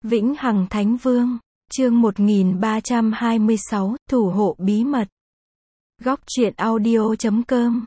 Vĩnh Hằng Thánh Vương, chương 1326, thủ hộ bí mật. Góc truyện audio.com.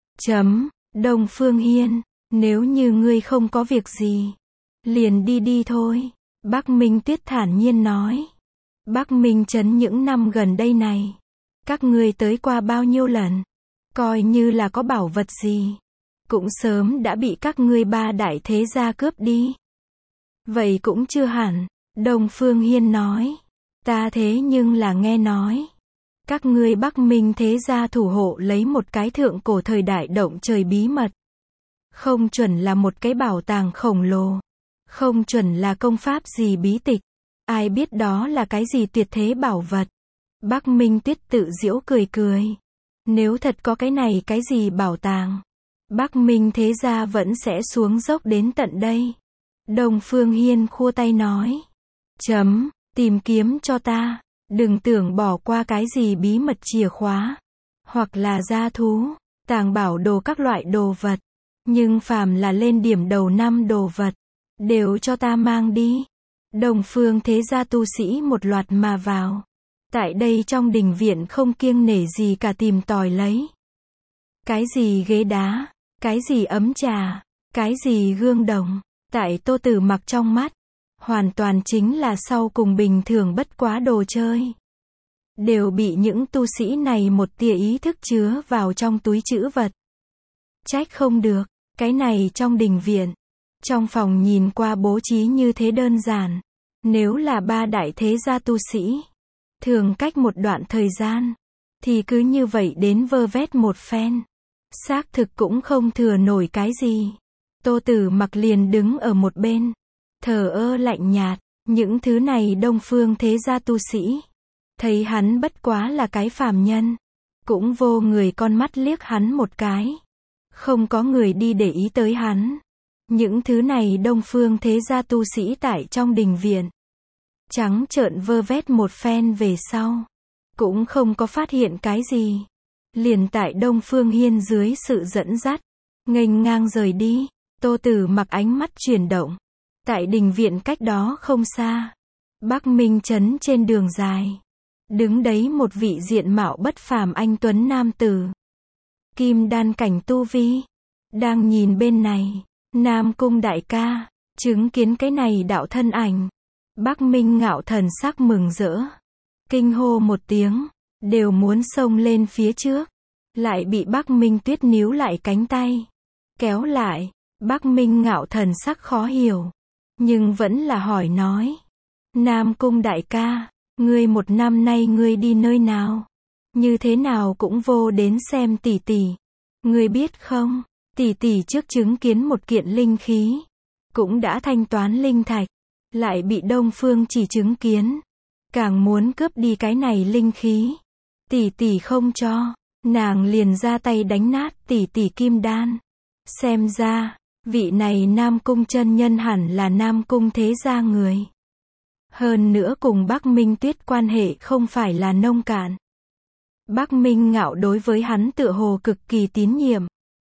Đông Phương Hiên, nếu như ngươi không có việc gì, liền đi thôi. Bắc Minh Tuyết thản nhiên nói. Bắc Minh Trấn những năm gần đây này, các ngươi tới qua bao nhiêu lần, coi như là có bảo vật gì, cũng sớm đã bị các ngươi ba đại thế gia cướp đi. Vậy cũng chưa hẳn, Đông Phương Hiên nói. Ta thế nhưng là nghe nói, các ngươi Bắc Minh thế gia thủ hộ lấy một cái thượng cổ thời đại động trời bí mật. Không chuẩn là một cái bảo tàng khổng lồ, không chuẩn là công pháp gì bí tịch, ai biết đó là cái gì tuyệt thế bảo vật. Bắc Minh Tuyết tự giễu cười cười. Nếu thật có cái này cái gì bảo tàng, Bắc Minh thế gia vẫn sẽ xuống dốc đến tận đây. Đông Phương Hiên khua tay nói. Tìm kiếm cho ta, đừng tưởng bỏ qua cái gì bí mật chìa khóa, hoặc là gia thú, tàng bảo đồ các loại đồ vật. Nhưng phàm là lên điểm đầu năm đồ vật, đều cho ta mang đi. Đông Phương thế gia tu sĩ một loạt mà vào. Tại đây trong đình viện không kiêng nể gì cả tìm tòi lấy. Cái gì ghế đá, cái gì ấm trà, cái gì gương đồng, tại Tô Tử Mặc trong mắt, hoàn toàn chính là sau cùng bình thường bất quá đồ chơi. Đều bị những tu sĩ này một tia ý thức chứa vào trong túi trữ vật. Trách không được, cái này trong đình viện, trong phòng nhìn qua bố trí như thế đơn giản. Nếu là ba đại thế gia tu sĩ, thường cách một đoạn thời gian, thì cứ như vậy đến vơ vét một phen. Xác thực cũng không thừa nổi cái gì. Tô Tử Mặc liền đứng ở một bên, thờ ơ lạnh nhạt. Những thứ này Đông Phương thế gia tu sĩ, thấy hắn bất quá là cái phàm nhân, cũng vô người con mắt liếc hắn một cái. Không có người đi để ý tới hắn. Những thứ này Đông Phương thế gia tu sĩ tại trong đình viện, trắng trợn vơ vét một phen về sau, cũng không có phát hiện cái gì. Liền tại Đông Phương Hiên dưới sự dẫn dắt, nghênh ngang rời đi. Tô Tử Mặc ánh mắt chuyển động. Tại đình viện cách đó không xa, Bắc Minh Trấn trên đường dài, đứng đấy một vị diện mạo bất phàm anh tuấn nam tử. Kim đan cảnh tu vi, đang nhìn bên này. Nam Cung đại ca, chứng kiến cái này đạo thân ảnh, Bắc Minh Ngạo thần sắc mừng rỡ, kinh hô một tiếng, đều muốn xông lên phía trước, lại bị Bắc Minh Tuyết níu lại cánh tay, kéo lại. Bắc Minh Ngạo thần sắc khó hiểu, nhưng vẫn là hỏi nói. Nam Cung đại ca, ngươi một năm nay ngươi đi nơi nào? Như thế nào cũng vô đến xem tỷ tỷ. Ngươi biết không, tỷ tỷ trước chứng kiến một kiện linh khí, cũng đã thanh toán linh thạch, lại bị Đông Phương chỉ chứng kiến, càng muốn cướp đi cái này linh khí. Tỷ tỷ không cho, nàng liền ra tay đánh nát tỷ tỷ kim đan. Xem ra, vị này Nam Cung chân nhân hẳn là Nam Cung thế gia người. Hơn nữa cùng Bắc Minh Tuyết quan hệ không phải là nông cạn. Bắc Minh Ngạo đối với hắn tựa hồ cực kỳ tín nhiệm.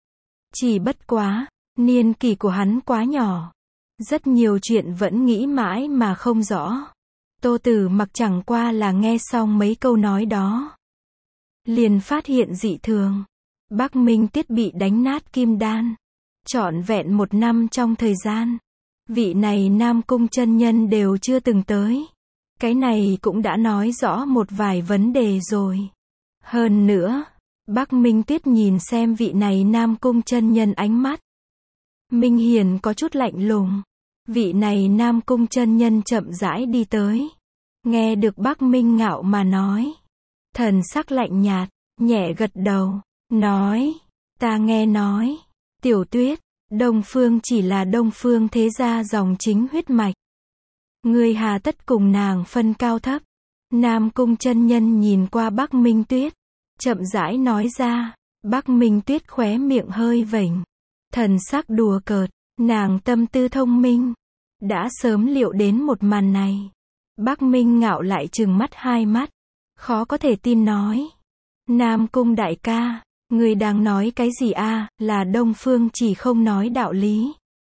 Chỉ bất quá, niên kỷ của hắn quá nhỏ, rất nhiều chuyện vẫn nghĩ mãi mà không rõ. Tô Tử Mặc chẳng qua là nghe xong mấy câu nói đó, liền phát hiện dị thường. Bắc Minh Tuyết bị đánh nát kim đan, trọn vẹn một năm trong thời gian, vị này Nam Cung chân nhân đều chưa từng tới. Cái này cũng đã nói rõ một vài vấn đề rồi. Hơn nữa, Bắc Minh Tuyết nhìn xem vị này Nam Cung chân nhân ánh mắt, minh hiển có chút lạnh lùng. Vị này Nam Cung chân nhân chậm rãi đi tới, nghe được Bắc Minh Ngạo mà nói, thần sắc lạnh nhạt, nhẹ gật đầu, nói, ta nghe nói, Tiểu Tuyết, Đông Phương chỉ là Đông Phương thế gia dòng chính huyết mạch. Ngươi hà tất cùng nàng phân cao thấp. Nam Cung chân nhân nhìn qua Bắc Minh Tuyết, chậm rãi nói ra. Bắc Minh Tuyết khóe miệng hơi vểnh, thần sắc đùa cợt, nàng tâm tư thông minh, đã sớm liệu đến một màn này. Bắc Minh Ngạo lại trừng mắt hai mắt, khó có thể tin nói. Nam Cung đại ca, người đang nói cái gì a? Là Đông Phương chỉ không nói đạo lý.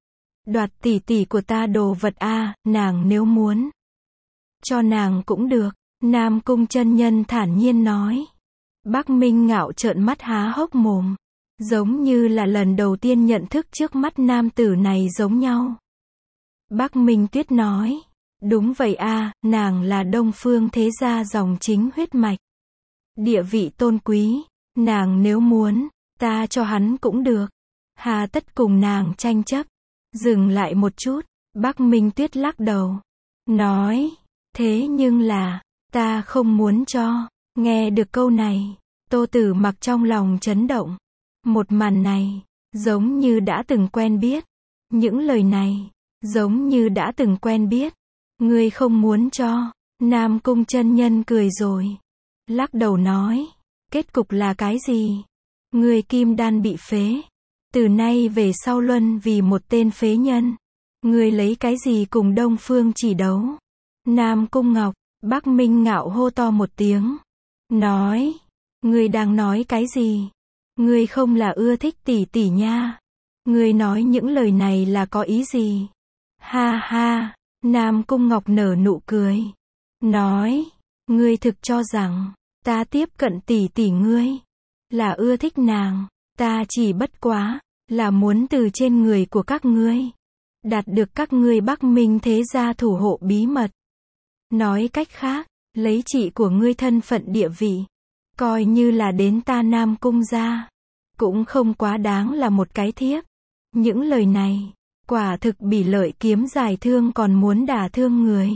Đoạt tỷ tỷ của ta đồ vật a, nàng nếu muốn cho nàng cũng được. Nam Cung chân nhân thản nhiên nói. Bắc Minh Ngạo trợn mắt há hốc mồm. Giống như là lần đầu tiên nhận thức trước mắt nam tử này giống nhau. Bắc Minh Tuyết nói. Đúng vậy a, nàng là Đông Phương thế gia dòng chính huyết mạch. Địa vị tôn quý, nàng nếu muốn, ta cho hắn cũng được. Hà tất cùng nàng tranh chấp. Dừng lại một chút, Bắc Minh Tuyết lắc đầu. Nói, thế nhưng là, ta không muốn cho. Nghe được câu này, Tô Tử Mặc trong lòng chấn động. Một màn này, giống như đã từng quen biết. Những lời này, giống như đã từng quen biết. Ngươi không muốn cho. Nam Cung chân nhân cười rồi. Lắc đầu nói, kết cục là cái gì? Ngươi kim đan bị phế. Từ nay về sau luân vì một tên phế nhân. Ngươi lấy cái gì cùng Đông Phương Chỉ đấu? Nam Cung Ngọc, Bắc Minh Ngạo hô to một tiếng. Nói, ngươi đang nói cái gì? Ngươi không là ưa thích tỷ tỷ nha. Ngươi nói những lời này là có ý gì? Ha ha, Nam Cung Ngọc nở nụ cười. Nói, ngươi thực cho rằng, ta tiếp cận tỷ tỷ ngươi, là ưa thích nàng. Ta chỉ bất quá, là muốn từ trên người của các ngươi, đạt được các ngươi Bắc Minh thế gia thủ hộ bí mật. Nói cách khác, lấy chị của ngươi thân phận địa vị, coi như là đến ta Nam Cung gia, cũng không quá đáng là một cái thiếp. Những lời này, quả thực bỉ lợi kiếm giải thương còn muốn đả thương người.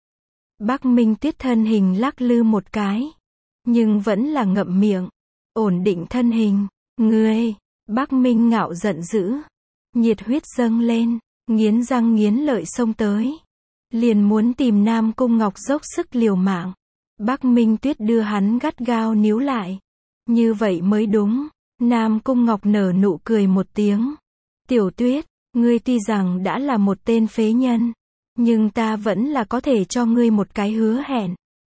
Bắc Minh Tuyết thân hình lắc lư một cái, nhưng vẫn là ngậm miệng, ổn định thân hình. Ngươi, Bắc Minh Ngạo giận dữ, nhiệt huyết dâng lên, nghiến răng nghiến lợi xông tới, liền muốn tìm Nam Cung Ngọc dốc sức liều mạng. Bắc Minh Tuyết đưa hắn gắt gao níu lại. Như vậy mới đúng. Nam Cung Ngọc nở nụ cười một tiếng. Tiểu Tuyết, ngươi tuy rằng đã là một tên phế nhân, nhưng ta vẫn là có thể cho ngươi một cái hứa hẹn.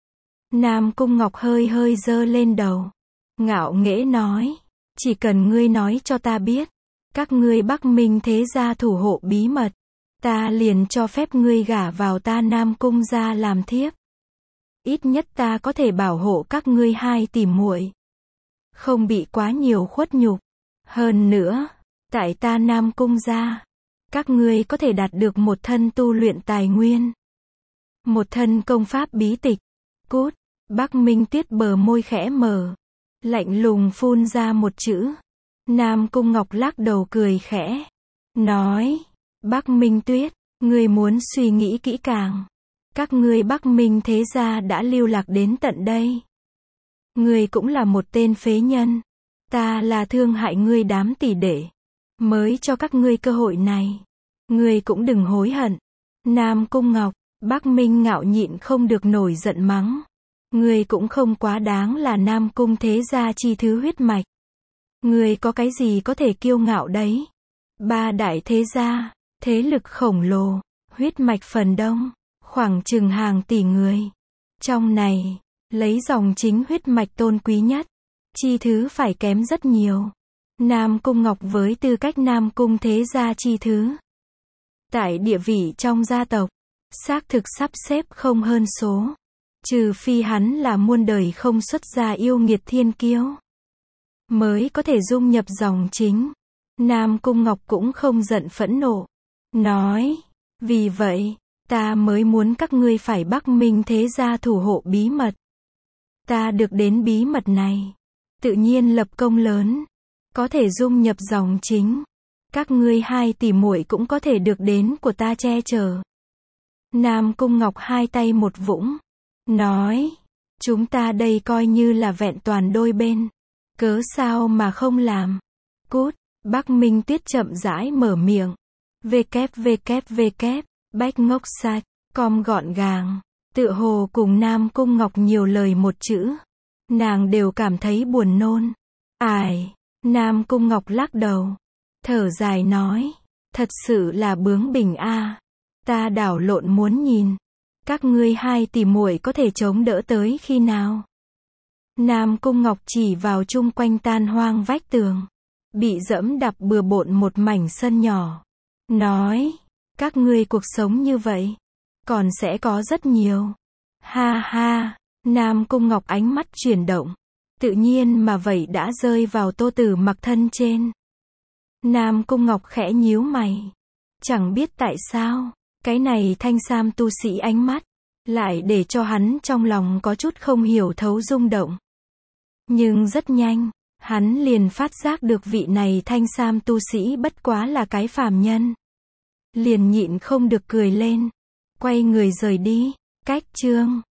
Nam Cung Ngọc hơi hơi giơ lên đầu, ngạo nghễ nói, chỉ cần ngươi nói cho ta biết, các ngươi Bắc Minh thế gia thủ hộ bí mật, ta liền cho phép ngươi gả vào ta Nam Cung gia làm thiếp. Ít nhất ta có thể bảo hộ các ngươi hai tỷ muội, không bị quá nhiều khuất nhục. Hơn nữa, tại ta Nam Cung gia, các ngươi có thể đạt được một thân tu luyện tài nguyên, một thân công pháp bí tịch. Cút. Bắc Minh Tuyết bờ môi khẽ mở, lạnh lùng phun ra một chữ. Nam Cung Ngọc lắc đầu cười khẽ, nói, Bắc Minh Tuyết, ngươi muốn suy nghĩ kỹ càng. Các ngươi Bắc Minh thế gia đã lưu lạc đến tận đây. Ngươi cũng là một tên phế nhân. Ta là thương hại ngươi đám tỷ đệ, mới cho các ngươi cơ hội này. Ngươi cũng đừng hối hận. Nam Cung Ngọc, Bắc Minh Ngạo nhịn không được nổi giận mắng. Ngươi cũng không quá đáng là Nam Cung thế gia chi thứ huyết mạch. Ngươi có cái gì có thể kiêu ngạo đấy? Ba đại thế gia, thế lực khổng lồ, huyết mạch phần đông, khoảng chừng hàng tỷ người. Trong này, lấy dòng chính huyết mạch tôn quý nhất, chi thứ phải kém rất nhiều. Nam Cung Ngọc với tư cách Nam Cung thế gia chi thứ, tại địa vị trong gia tộc, xác thực sắp xếp không hơn số. Trừ phi hắn là muôn đời không xuất gia yêu nghiệt thiên kiêu, mới có thể dung nhập dòng chính. Nam Cung Ngọc cũng không giận phẫn nộ, nói, vì vậy, ta mới muốn các ngươi phải Bắc Minh thế gia thủ hộ bí mật. Ta được đến bí mật này, tự nhiên lập công lớn, có thể dung nhập dòng chính. Các ngươi hai tỷ muội cũng có thể được đến của ta che chở. Nam Cung Ngọc hai tay một vũng, nói, chúng ta đây coi như là vẹn toàn đôi bên, cớ sao mà không làm. Cút. Bắc Minh Tuyết chậm rãi mở miệng. Bách ngốc sạch, com gọn gàng, tựa hồ cùng Nam Cung Ngọc nhiều lời một chữ, nàng đều cảm thấy buồn nôn. Ải, Nam Cung Ngọc lắc đầu, thở dài nói, thật sự là bướng bỉnh a. Ta đảo lộn muốn nhìn, các ngươi hai tỷ muội có thể chống đỡ tới khi nào? Nam Cung Ngọc chỉ vào chung quanh tan hoang vách tường, bị dẫm đạp bừa bộn một mảnh sân nhỏ, nói, Các ngươi cuộc sống như vậy, còn sẽ có rất nhiều. Ha ha, Nam Cung Ngọc ánh mắt chuyển động. Tự nhiên mà vậy đã rơi vào Tô Tử Mặc thân trên. Nam Cung Ngọc khẽ nhíu mày. Chẳng biết tại sao, cái này thanh sam tu sĩ ánh mắt, lại để cho hắn trong lòng có chút không hiểu thấu rung động. Nhưng rất nhanh, hắn liền phát giác được vị này thanh sam tu sĩ bất quá là cái phàm nhân. Liền nhịn không được cười lên. Quay người rời đi. Cách chương